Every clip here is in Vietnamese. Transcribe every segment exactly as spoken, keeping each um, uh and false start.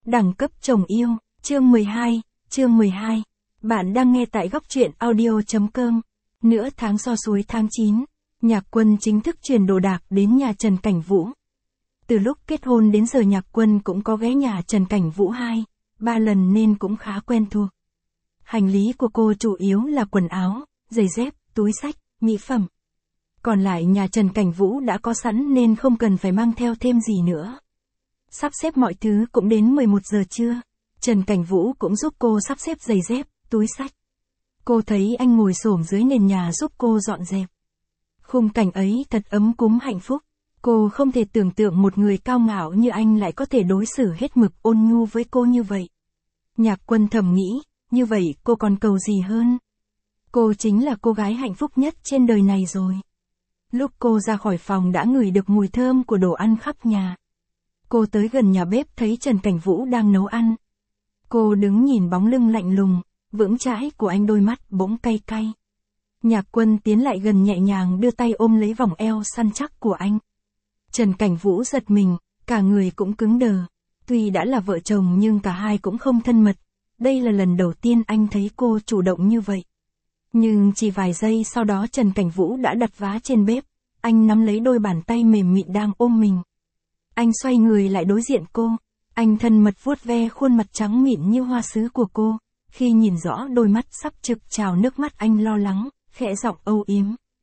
Đẳng cấp chồng yêu, chương mười hai, chương mười hai. Bạn đang nghe tại góc truyện audio.com. Nửa tháng so suối tháng chín, Nhạc Quân chính thức chuyển đồ đạc đến nhà Trần Cảnh Vũ. Từ lúc kết hôn đến giờ Nhạc Quân cũng có ghé nhà Trần Cảnh Vũ hai, ba lần nên cũng khá quen thuộc. Hành lý của cô chủ yếu là quần áo, giày dép, túi xách, mỹ phẩm. Còn lại nhà Trần Cảnh Vũ đã có sẵn nên không cần phải mang theo thêm gì nữa. Sắp xếp mọi thứ cũng đến mười một giờ trưa, Trần Cảnh Vũ cũng giúp cô sắp xếp giày dép, túi xách. Cô thấy anh ngồi xổm dưới nền nhà giúp cô dọn dẹp. Khung cảnh ấy thật ấm cúng hạnh phúc, cô không thể tưởng tượng một người cao ngạo như anh lại có thể đối xử hết mực ôn nhu với cô như vậy. Nhạc Quân thầm nghĩ, như vậy cô còn cầu gì hơn? Cô chính là cô gái hạnh phúc nhất trên đời này rồi. Lúc cô ra khỏi phòng đã ngửi được mùi thơm của đồ ăn khắp nhà. Cô tới gần nhà bếp thấy Trần Cảnh Vũ đang nấu ăn. Cô đứng nhìn bóng lưng lạnh lùng, vững chãi của anh, đôi mắt bỗng cay cay. Nhạc Quân tiến lại gần nhẹ nhàng đưa tay ôm lấy vòng eo săn chắc của anh. Trần Cảnh Vũ giật mình, cả người cũng cứng đờ. Tuy đã là vợ chồng nhưng cả hai cũng không thân mật. Đây là lần đầu tiên anh thấy cô chủ động như vậy. Nhưng chỉ vài giây sau đó Trần Cảnh Vũ đã đặt vá trên bếp. Anh nắm lấy đôi bàn tay mềm mịn đang ôm mình. Anh xoay người lại đối diện cô. Anh thân mật vuốt ve khuôn mặt trắng mịn như hoa sứ của cô. Khi nhìn rõ đôi mắt sắp trực trào nước mắt anh lo lắng, khẽ giọng âu yếm.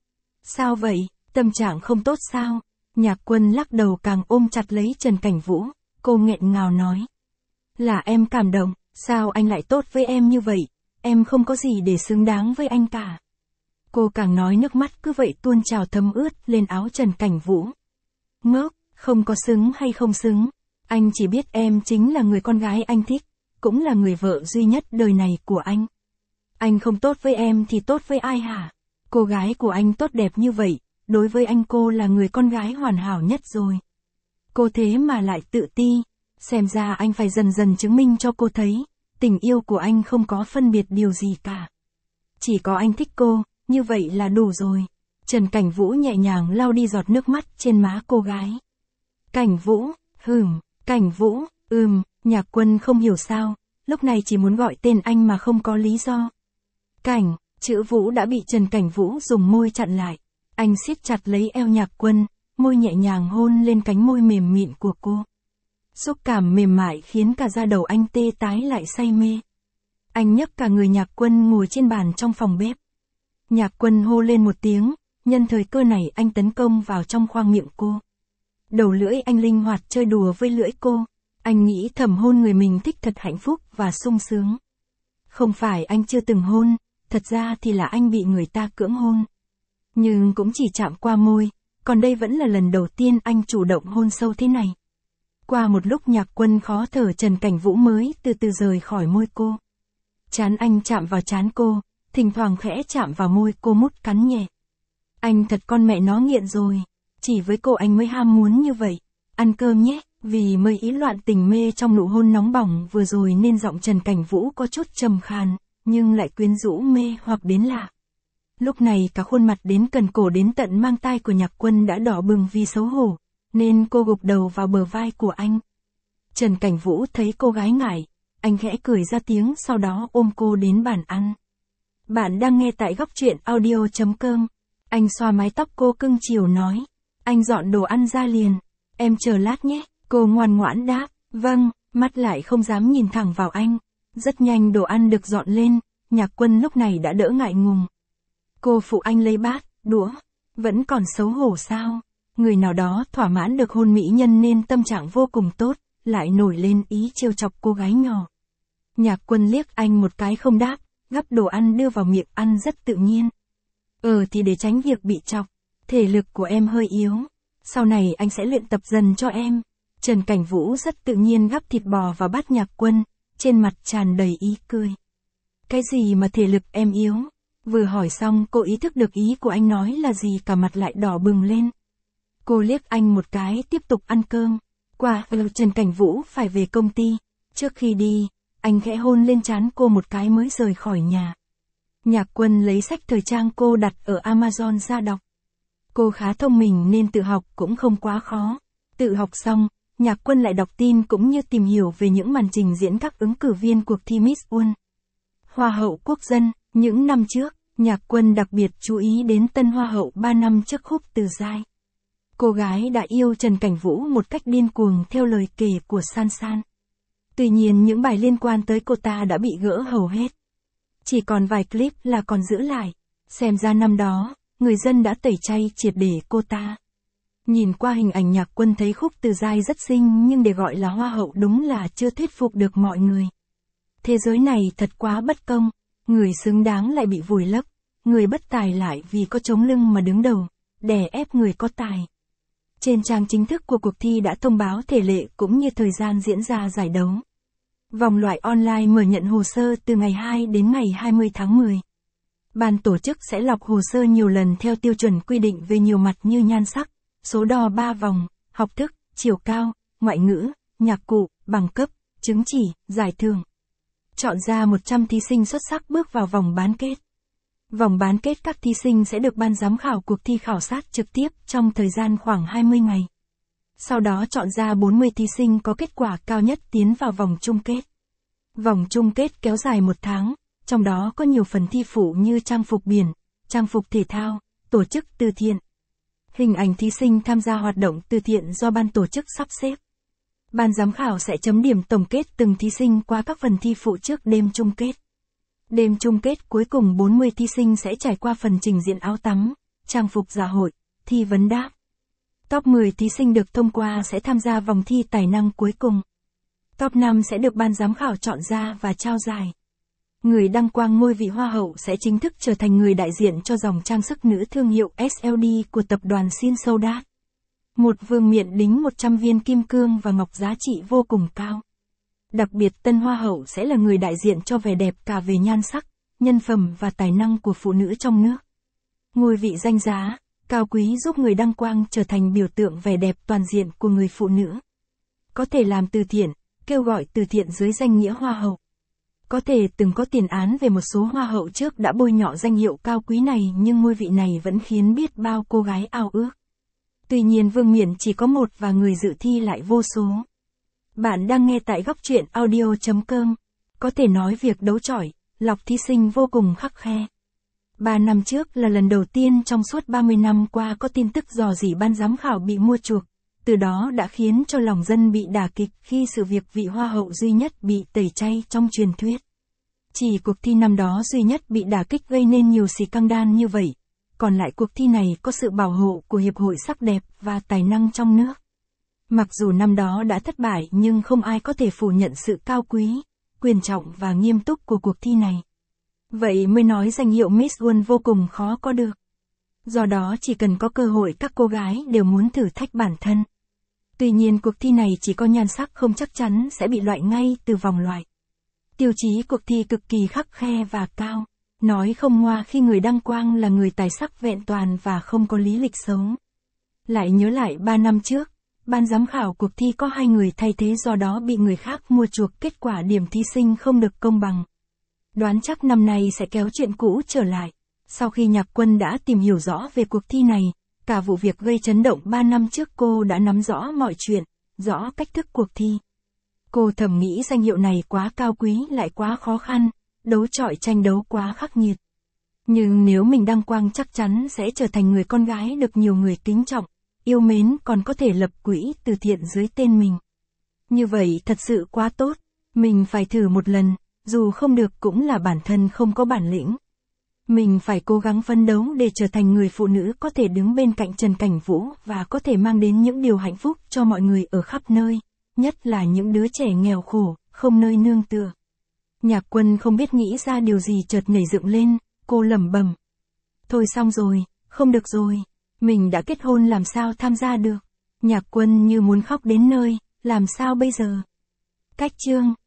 Sao vậy, tâm trạng không tốt sao? Nhạc Quân lắc đầu càng ôm chặt lấy Trần Cảnh Vũ. Cô nghẹn ngào nói. Là em cảm động, sao anh lại tốt với em như vậy? Em không có gì để xứng đáng với anh cả. Cô càng nói nước mắt cứ vậy tuôn trào thấm ướt lên áo Trần Cảnh Vũ. Ngốc, không có xứng hay không xứng. Anh chỉ biết em chính là người con gái anh thích, cũng là người vợ duy nhất đời này của anh. Anh không tốt với em thì tốt với ai hả? Cô gái của anh tốt đẹp như vậy, đối với anh cô là người con gái hoàn hảo nhất rồi. Cô thế mà lại tự ti, xem ra anh phải dần dần chứng minh cho cô thấy, tình yêu của anh không có phân biệt điều gì cả. Chỉ có anh thích cô, như vậy là đủ rồi. Trần Cảnh Vũ nhẹ nhàng lau đi giọt nước mắt trên má cô gái. Cảnh Vũ, hừm, Cảnh Vũ, ừm, Nhạc Quân không hiểu sao, lúc này chỉ muốn gọi tên anh mà không có lý do. Cảnh, chữ Vũ đã bị Trần Cảnh Vũ dùng môi chặn lại. Anh siết chặt lấy eo Nhạc Quân, môi nhẹ nhàng hôn lên cánh môi mềm mịn của cô. Xúc cảm mềm mại khiến cả da đầu anh tê tái lại say mê. Anh nhấc cả người Nhạc Quân ngồi trên bàn trong phòng bếp. Nhạc Quân hô lên một tiếng, nhân thời cơ này anh tấn công vào trong khoang miệng cô. Đầu lưỡi anh linh hoạt chơi đùa với lưỡi cô. Anh nghĩ thầm hôn người mình thích thật hạnh phúc và sung sướng. Không phải anh chưa từng hôn, thật ra thì là anh bị người ta cưỡng hôn. Nhưng cũng chỉ chạm qua môi, còn đây vẫn là lần đầu tiên anh chủ động hôn sâu thế này. Qua một lúc Nhạc Quân khó thở, Trần Cảnh Vũ mới từ từ rời khỏi môi cô. Trán anh chạm vào trán cô, thỉnh thoảng khẽ chạm vào môi cô mút cắn nhẹ. Anh thật con mẹ nó nghiện rồi, chỉ với cô anh mới ham muốn như vậy. Ăn cơm nhé, vì mới ý loạn tình mê trong nụ hôn nóng bỏng vừa rồi nên giọng Trần Cảnh Vũ có chút trầm khàn, nhưng lại quyến rũ mê hoặc đến lạ. Lúc này cả khuôn mặt đến cần cổ đến tận mang tai của Nhạc Quân đã đỏ bừng vì xấu hổ, nên cô gục đầu vào bờ vai của anh. Trần Cảnh Vũ thấy cô gái ngại, anh khẽ cười ra tiếng sau đó ôm cô đến bàn ăn. Bạn đang nghe tại góc truyện audio.com. Anh xoa mái tóc cô cưng chiều nói. Anh dọn đồ ăn ra liền. Em chờ lát nhé. Cô ngoan ngoãn đáp. Vâng, mắt lại không dám nhìn thẳng vào anh. Rất nhanh đồ ăn được dọn lên. Nhạc Quân lúc này đã đỡ ngại ngùng. Cô phụ anh lấy bát, đũa. Vẫn còn xấu hổ sao? Người nào đó thỏa mãn được hôn mỹ nhân nên tâm trạng vô cùng tốt, lại nổi lên ý trêu chọc cô gái nhỏ. Nhạc Quân liếc anh một cái không đáp, gắp đồ ăn đưa vào miệng ăn rất tự nhiên. Ờ thì để tránh việc bị chọc, thể lực của em hơi yếu, sau này anh sẽ luyện tập dần cho em. Trần Cảnh Vũ rất tự nhiên gắp thịt bò vào bát Nhạc Quân, trên mặt tràn đầy ý cười. Cái gì mà thể lực em yếu? Vừa hỏi xong cô ý thức được ý của anh nói là gì, cả mặt lại đỏ bừng lên. Cô liếc anh một cái tiếp tục ăn cơm. Qua, Trần Cảnh Vũ phải về công ty. Trước khi đi, anh khẽ hôn lên trán cô một cái mới rời khỏi nhà. Nhạc Quân lấy sách thời trang cô đặt ở Amazon ra đọc. Cô khá thông minh nên tự học cũng không quá khó. Tự học xong, Nhạc Quân lại đọc tin cũng như tìm hiểu về những màn trình diễn các ứng cử viên cuộc thi Miss World. Hoa hậu quốc dân, những năm trước, Nhạc Quân đặc biệt chú ý đến tân Hoa hậu ba năm trước Khúc Từ Giai. Cô gái đã yêu Trần Cảnh Vũ một cách điên cuồng theo lời kể của San San. Tuy nhiên những bài liên quan tới cô ta đã bị gỡ hầu hết. Chỉ còn vài clip là còn giữ lại. Xem ra năm đó, người dân đã tẩy chay triệt để cô ta. Nhìn qua hình ảnh Nhạc Quân thấy Khúc Từ Giai rất xinh nhưng để gọi là Hoa hậu đúng là chưa thuyết phục được mọi người. Thế giới này thật quá bất công, người xứng đáng lại bị vùi lấp, người bất tài lại vì có chống lưng mà đứng đầu, đè ép người có tài. Trên trang chính thức của cuộc thi đã thông báo thể lệ cũng như thời gian diễn ra giải đấu. Vòng loại online mở nhận hồ sơ từ ngày hai đến ngày hai mươi tháng mười. Ban tổ chức sẽ lọc hồ sơ nhiều lần theo tiêu chuẩn quy định về nhiều mặt như nhan sắc, số đo ba vòng, học thức, chiều cao, ngoại ngữ, nhạc cụ, bằng cấp, chứng chỉ, giải thưởng. Chọn ra một trăm thí sinh xuất sắc bước vào vòng bán kết. Vòng bán kết các thí sinh sẽ được ban giám khảo cuộc thi khảo sát trực tiếp trong thời gian khoảng hai mươi ngày. Sau đó chọn ra bốn mươi thí sinh có kết quả cao nhất tiến vào vòng chung kết. Vòng chung kết kéo dài một tháng, trong đó có nhiều phần thi phụ như trang phục biển, trang phục thể thao, tổ chức từ thiện. Hình ảnh thí sinh tham gia hoạt động từ thiện do ban tổ chức sắp xếp. Ban giám khảo sẽ chấm điểm tổng kết từng thí sinh qua các phần thi phụ trước đêm chung kết. Đêm chung kết cuối cùng bốn mươi thí sinh sẽ trải qua phần trình diễn áo tắm, trang phục dạ hội, thi vấn đáp. Top mười thí sinh được thông qua sẽ tham gia vòng thi tài năng cuối cùng. Top năm sẽ được ban giám khảo chọn ra và trao giải. Người đăng quang ngôi vị Hoa hậu sẽ chính thức trở thành người đại diện cho dòng trang sức nữ thương hiệu ét lờ đê của tập đoàn Sin Soudat. Một vương miện đính một trăm viên kim cương và ngọc giá trị vô cùng cao. Đặc biệt tân Hoa hậu sẽ là người đại diện cho vẻ đẹp cả về nhan sắc, nhân phẩm và tài năng của phụ nữ trong nước. Ngôi vị danh giá, cao quý giúp người đăng quang trở thành biểu tượng vẻ đẹp toàn diện của người phụ nữ. Có thể làm từ thiện, kêu gọi từ thiện dưới danh nghĩa Hoa hậu. Có thể từng có tiền án về một số Hoa hậu trước đã bôi nhọ danh hiệu cao quý này nhưng ngôi vị này vẫn khiến biết bao cô gái ao ước. Tuy nhiên vương miện chỉ có một và người dự thi lại vô số. Bạn đang nghe tại góc truyện audio chấm com. Có thể nói việc đấu chọi, lọc thí sinh vô cùng khắt khe. Ba năm trước là lần đầu tiên trong suốt ba mươi năm qua có tin tức dò dỉ ban giám khảo bị mua chuộc. Từ đó đã khiến cho lòng dân bị đả kích khi sự việc vị Hoa hậu duy nhất bị tẩy chay trong truyền thuyết. Chỉ cuộc thi năm đó duy nhất bị đả kích gây nên nhiều scandal như vậy. Còn lại cuộc thi này có sự bảo hộ của Hiệp hội Sắc đẹp và Tài năng trong nước. Mặc dù năm đó đã thất bại nhưng không ai có thể phủ nhận sự cao quý, quyền trọng và nghiêm túc của cuộc thi này. Vậy mới nói danh hiệu Miss World vô cùng khó có được. Do đó chỉ cần có cơ hội các cô gái đều muốn thử thách bản thân. Tuy nhiên cuộc thi này chỉ có nhan sắc không chắc chắn sẽ bị loại ngay từ vòng loại. Tiêu chí cuộc thi cực kỳ khắt khe và cao. Nói không ngoa khi người đăng quang là người tài sắc vẹn toàn và không có lý lịch xấu. Lại nhớ lại ba năm trước, ban giám khảo cuộc thi có hai người thay thế do đó bị người khác mua chuộc kết quả điểm thí sinh không được công bằng. Đoán chắc năm nay sẽ kéo chuyện cũ trở lại. Sau khi Nhạc Quân đã tìm hiểu rõ về cuộc thi này, cả vụ việc gây chấn động ba năm trước cô đã nắm rõ mọi chuyện, rõ cách thức cuộc thi. Cô thầm nghĩ danh hiệu này quá cao quý lại quá khó khăn, đấu chọi tranh đấu quá khắc nghiệt. Nhưng nếu mình đăng quang chắc chắn sẽ trở thành người con gái được nhiều người kính trọng, yêu mến còn có thể lập quỹ từ thiện dưới tên mình. Như vậy thật sự quá tốt, mình phải thử một lần, dù không được cũng là bản thân không có bản lĩnh. Mình phải cố gắng phấn đấu để trở thành người phụ nữ có thể đứng bên cạnh Trần Cảnh Vũ và có thể mang đến những điều hạnh phúc cho mọi người ở khắp nơi, nhất là những đứa trẻ nghèo khổ, không nơi nương tựa. Nhạc Quân không biết nghĩ ra điều gì chợt nhảy dựng lên, cô lẩm bẩm. Thôi xong rồi, không được rồi, mình đã kết hôn làm sao tham gia được. Nhạc Quân như muốn khóc đến nơi, làm sao bây giờ? Cách chương